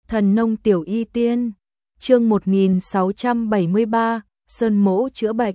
Thần nông tiểu y tiên, chương 1673, Sơn Mỗ chữa bệnh.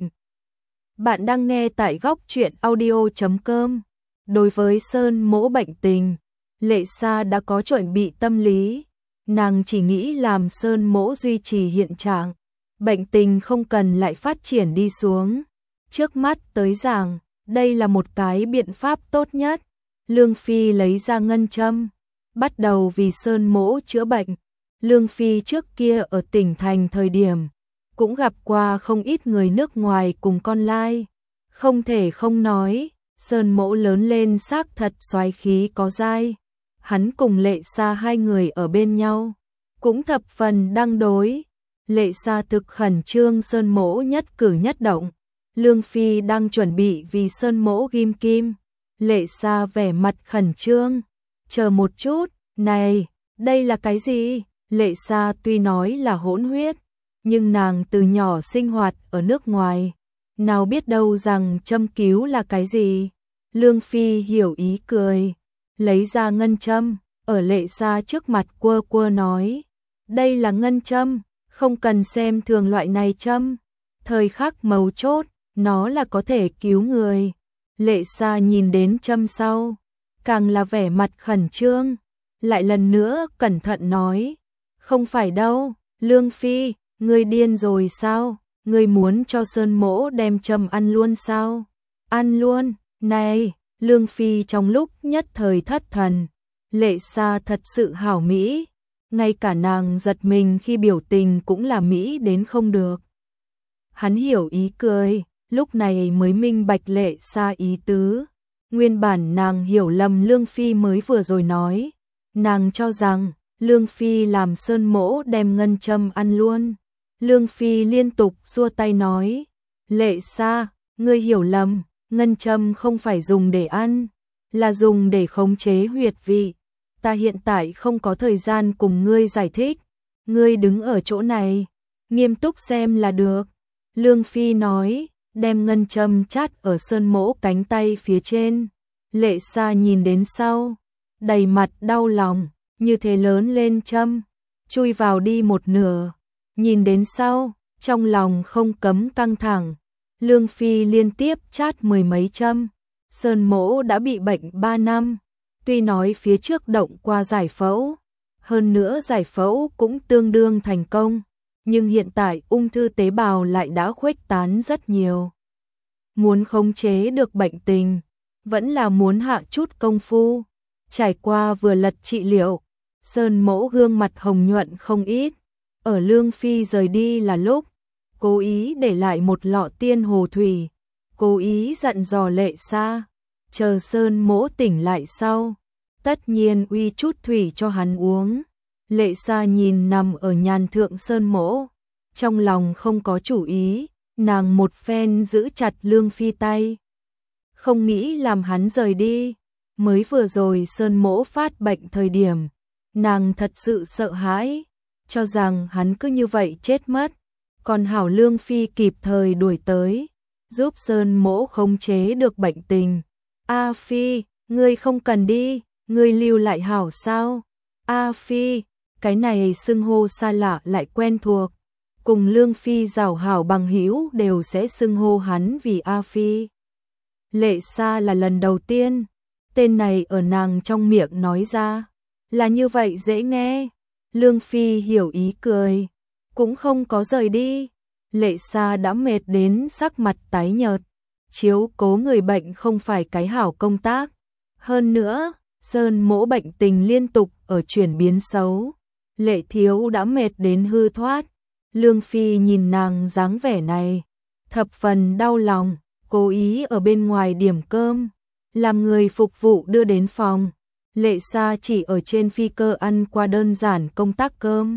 Bạn đang nghe tại góc truyện audio.com. Đối với Sơn Mỗ bệnh tình, Lệ Sa đã có chuẩn bị tâm lý. Nàng chỉ nghĩ làm Sơn Mỗ duy trì hiện trạng, bệnh tình không cần lại phát triển đi xuống. Trước mắt tới rằng, đây là một cái biện pháp tốt nhất. Lương Phi lấy ra ngân châm, bắt đầu vì Sơn Mỗ chữa bệnh. Lương Phi trước kia ở tỉnh thành thời điểm, cũng gặp qua không ít người nước ngoài cùng con lai. Không thể không nói, Sơn Mỗ lớn lên xác thật soái khí có dai. Hắn cùng Lệ Sa hai người ở bên nhau, cũng thập phần đăng đối. Lệ Sa thực khẩn trương Sơn Mỗ nhất cử nhất động. Lương Phi đang chuẩn bị vì Sơn Mỗ ghim kim. Lệ Sa vẻ mặt khẩn trương. Chờ một chút, này, đây là cái gì? Lệ Sa tuy nói là hỗn huyết, nhưng nàng từ nhỏ sinh hoạt ở nước ngoài, nào biết đâu rằng châm cứu là cái gì. Lương Phi hiểu ý cười, lấy ra ngân châm, ở Lệ Sa trước mặt quơ quơ nói, đây là ngân châm, không cần xem thường loại này châm, thời khắc mấu chốt, nó là có thể cứu người. Lệ Sa nhìn đến châm sau, càng là vẻ mặt khẩn trương, lại lần nữa cẩn thận nói, không phải đâu, Lương Phi, ngươi điên rồi sao? Ngươi muốn cho Sơn Mỗ đem châm ăn luôn sao? Ăn luôn, này, Lương Phi trong lúc nhất thời thất thần. Lệ Sa thật sự hảo mỹ, ngay cả nàng giật mình khi biểu tình cũng là mỹ đến không được. Hắn hiểu ý cười, lúc này mới minh bạch Lệ Sa ý tứ. Nguyên bản nàng hiểu lầm Lương Phi mới vừa rồi nói, nàng cho rằng Lương Phi làm Sơn Mỗ đem ngân châm ăn luôn. Lương Phi liên tục xua tay nói, Lệ Sa, ngươi hiểu lầm, ngân châm không phải dùng để ăn, là dùng để khống chế huyệt vị. Ta hiện tại không có thời gian cùng ngươi giải thích, ngươi đứng ở chỗ này, nghiêm túc xem là được. Lương Phi nói, đem ngân châm chát ở Sơn Mỗ cánh tay phía trên. Lệ Sa nhìn đến sau, đầy mặt đau lòng. Như thế lớn lên châm, chui vào đi một nửa, nhìn đến sau, trong lòng không cấm căng thẳng. Lương Phi liên tiếp chát mười mấy châm, Sơn Mỗ đã bị bệnh 3 năm, tuy nói phía trước động qua giải phẫu, hơn nữa giải phẫu cũng tương đương thành công, nhưng hiện tại ung thư tế bào lại đã khuếch tán rất nhiều. Muốn khống chế được bệnh tình, vẫn là muốn hạ chút công phu. Trải qua vừa lật trị liệu, Sơn Mỗ gương mặt hồng nhuận không ít. Ở Lương Phi rời đi là lúc, cố ý để lại một lọ tiên hồ thủy, cố ý dặn dò Lệ Sa, chờ Sơn Mỗ tỉnh lại sau, tất nhiên uy chút thủy cho hắn uống. Lệ Sa nhìn nằm ở nhàn thượng Sơn Mỗ, trong lòng không có chủ ý, nàng một phen giữ chặt Lương Phi tay, không nghĩ làm hắn rời đi. Mới vừa rồi Sơn Mỗ phát bệnh thời điểm, nàng thật sự sợ hãi, cho rằng hắn cứ như vậy chết mất. Còn hảo Lương Phi kịp thời đuổi tới, giúp Sơn Mỗ khống chế được bệnh tình. A Phi, ngươi không cần đi, ngươi lưu lại hảo sao? A Phi, cái này xưng hô xa lạ lại quen thuộc. Cùng Lương Phi giảo hảo bằng hữu đều sẽ xưng hô hắn vì A Phi. Lệ Sa là lần đầu tiên tên này ở nàng trong miệng nói ra, là như vậy dễ nghe. Lương Phi hiểu ý cười, cũng không có rời đi. Lệ Sa đã mệt đến sắc mặt tái nhợt, chiếu cố người bệnh không phải cái hảo công tác. Hơn nữa, Sơn Mỗ bệnh tình liên tục ở chuyển biến xấu, Lệ thiếu đã mệt đến hư thoát. Lương Phi nhìn nàng dáng vẻ này, thập phần đau lòng, cố ý ở bên ngoài điểm cơm, làm người phục vụ đưa đến phòng. Lệ Sa chỉ ở trên phi cơ ăn qua đơn giản công tác cơm.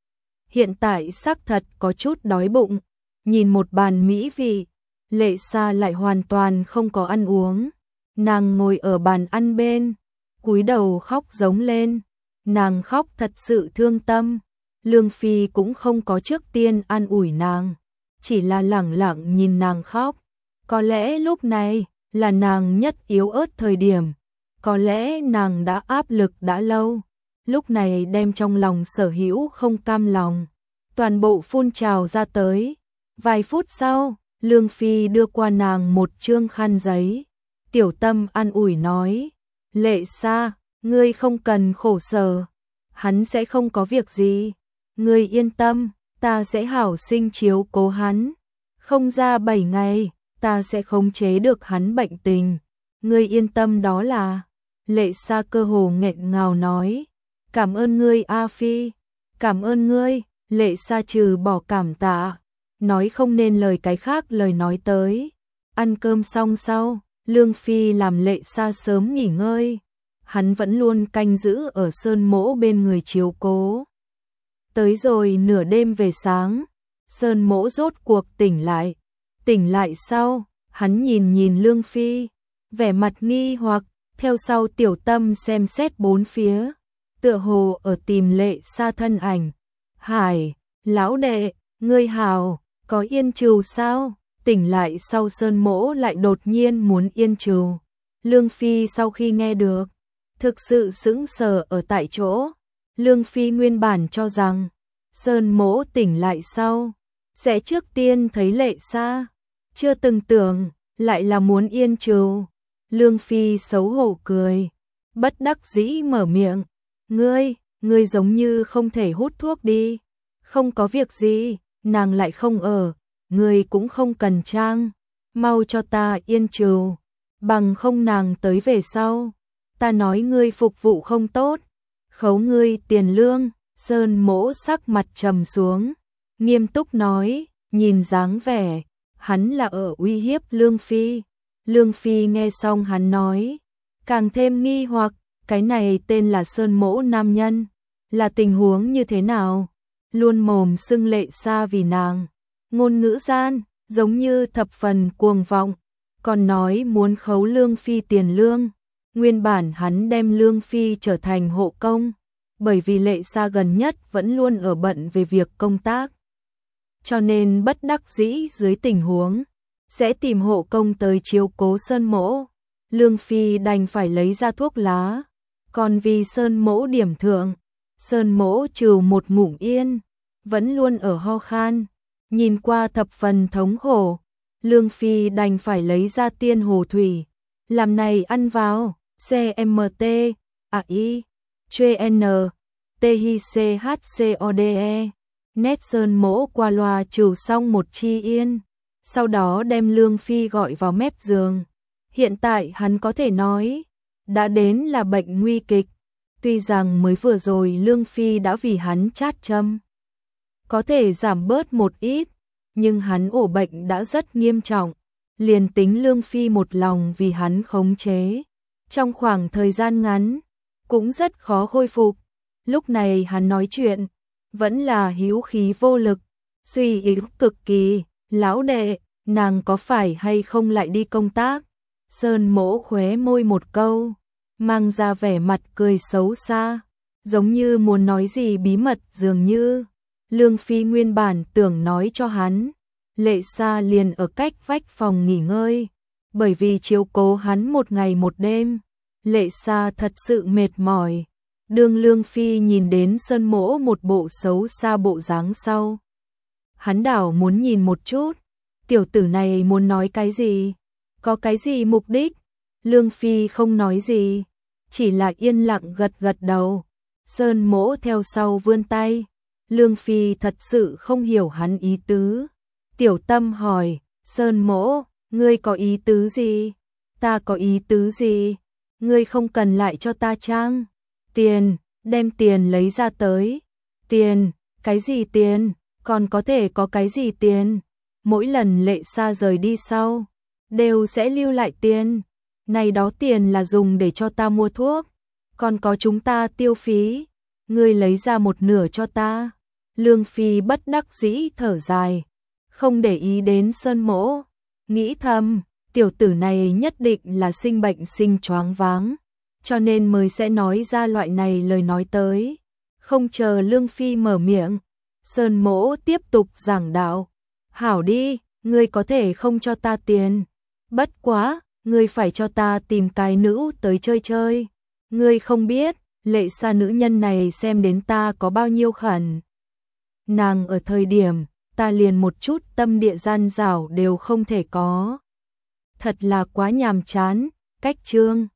Hiện tại xác thật có chút đói bụng, nhìn một bàn mỹ vị, Lệ Sa lại hoàn toàn không có ăn uống. Nàng ngồi ở bàn ăn bên, cúi đầu khóc giống lên, nàng khóc thật sự thương tâm. Lương Phi cũng không có trước tiên an ủi nàng, chỉ là lẳng lặng nhìn nàng khóc. Có lẽ lúc này là nàng nhất yếu ớt thời điểm, có lẽ nàng đã áp lực đã lâu, lúc này đem trong lòng sở hữu không cam lòng, toàn bộ phun trào ra tới. Vài phút sau, Lương Phi đưa qua nàng một trương khăn giấy. Tiểu Tâm an ủi nói, Lệ Sa, ngươi không cần khổ sở, hắn sẽ không có việc gì. Ngươi yên tâm, ta sẽ hảo sinh chiếu cố hắn. Không ra 7 ngày, ta sẽ khống chế được hắn bệnh tình. Ngươi yên tâm đó là. Lệ Sa cơ hồ nghẹn ngào nói, cảm ơn ngươi A Phi, cảm ơn ngươi. Lệ Sa trừ bỏ cảm tạ, nói không nên lời cái khác lời nói tới. Ăn cơm xong sau, Lương Phi làm Lệ Sa sớm nghỉ ngơi. Hắn vẫn luôn canh giữ ở Sơn Mỗ bên người chiếu cố. Tới rồi nửa đêm về sáng, Sơn Mỗ rốt cuộc tỉnh lại. Tỉnh lại sau, hắn nhìn nhìn Lương Phi, vẻ mặt nghi hoặc, theo sau Tiểu Tâm xem xét bốn phía, tựa hồ ở tìm Lệ Sa thân ảnh. Hải, lão đệ, ngươi hào, có yên trừu sao? Tỉnh lại sau Sơn Mỗ lại đột nhiên muốn yên trừu. Lương Phi sau khi nghe được, thực sự sững sờ ở tại chỗ. Lương Phi nguyên bản cho rằng, Sơn Mỗ tỉnh lại sau, sẽ trước tiên thấy Lệ Sa, chưa từng tưởng, lại là muốn yên trừu. Lương Phi xấu hổ cười, bất đắc dĩ mở miệng, ngươi giống như không thể hút thuốc đi. Không có việc gì, nàng lại không ở, ngươi cũng không cần trang, mau cho ta yên trừu, bằng không nàng tới về sau, ta nói ngươi phục vụ không tốt, khấu ngươi tiền lương. Sơn Mỗ sắc mặt trầm xuống, nghiêm túc nói, nhìn dáng vẻ, hắn là ở uy hiếp Lương Phi. Lương Phi nghe xong hắn nói, càng thêm nghi hoặc, cái này tên là Sơn Mỗ nam nhân, là tình huống như thế nào? Luôn mồm xưng Lệ Sa vì nàng, ngôn ngữ gian, giống như thập phần cuồng vọng, còn nói muốn khấu Lương Phi tiền lương. Nguyên bản hắn đem Lương Phi trở thành hộ công, bởi vì Lệ Sa gần nhất vẫn luôn ở bận về việc công tác. Cho nên bất đắc dĩ dưới tình huống, sẽ tìm hộ công tới chiếu cố Sơn Mỗ. Lương Phi đành phải lấy ra thuốc lá, còn vì Sơn Mỗ điểm thượng, Sơn Mỗ trừ một ngụm yên, vẫn luôn ở ho khan, nhìn qua thập phần thống khổ. Lương Phi đành phải lấy ra tiên hồ thủy, làm này ăn vào, CMT, AI, CN, THCHCODE. Nét Sơn Mỗ qua loa trừ xong một chi yên, sau đó đem Lương Phi gọi vào mép giường. Hiện tại hắn có thể nói, đã đến là bệnh nguy kịch. Tuy rằng mới vừa rồi Lương Phi đã vì hắn chát châm, có thể giảm bớt một ít, nhưng hắn ổ bệnh đã rất nghiêm trọng. Liền tính Lương Phi một lòng vì hắn khống chế, trong khoảng thời gian ngắn, cũng rất khó khôi phục. Lúc này hắn nói chuyện, vẫn là hữu khí vô lực, suy yếu cực kỳ. Lão đệ, nàng có phải hay không lại đi công tác? Sơn Mỗ khóe môi một câu, mang ra vẻ mặt cười xấu xa, giống như muốn nói gì bí mật dường như. Lương Phi nguyên bản tưởng nói cho hắn, Lệ Sa liền ở cách vách phòng nghỉ ngơi, bởi vì chiếu cố hắn một ngày một đêm, Lệ Sa thật sự mệt mỏi. Đương Lương Phi nhìn đến Sơn Mỗ một bộ xấu xa bộ dáng sau, hắn đảo muốn nhìn một chút, tiểu tử này muốn nói cái gì, có cái gì mục đích. Lương Phi không nói gì, chỉ là yên lặng gật gật đầu. Sơn Mỗ theo sau vươn tay, Lương Phi thật sự không hiểu hắn ý tứ. Tiểu Tâm hỏi, Sơn Mỗ, ngươi có ý tứ gì? Ta có ý tứ gì? Ngươi không cần lại cho ta trang tiền, đem tiền lấy ra tới. Tiền, cái gì tiền? Còn có thể có cái gì tiền? Mỗi lần Lệ Sa rời đi sau, đều sẽ lưu lại tiền. Này đó tiền là dùng để cho ta mua thuốc, còn có chúng ta tiêu phí. Ngươi lấy ra một nửa cho ta. Lương Phi bất đắc dĩ thở dài, không để ý đến Sơn Mỗ, nghĩ thầm, tiểu tử này nhất định là sinh bệnh sinh choáng váng, cho nên mới sẽ nói ra loại này lời nói tới. Không chờ Lương Phi mở miệng, Sơn Mỗ tiếp tục giảng đạo, hảo đi, ngươi có thể không cho ta tiền, bất quá, ngươi phải cho ta tìm cái nữ tới chơi chơi. Ngươi không biết, Lệ xa nữ nhân này xem đến ta có bao nhiêu khẩn. Nàng ở thời điểm, ta liền một chút tâm địa gian dảo đều không thể có. Thật là quá nhàm chán, cách chương.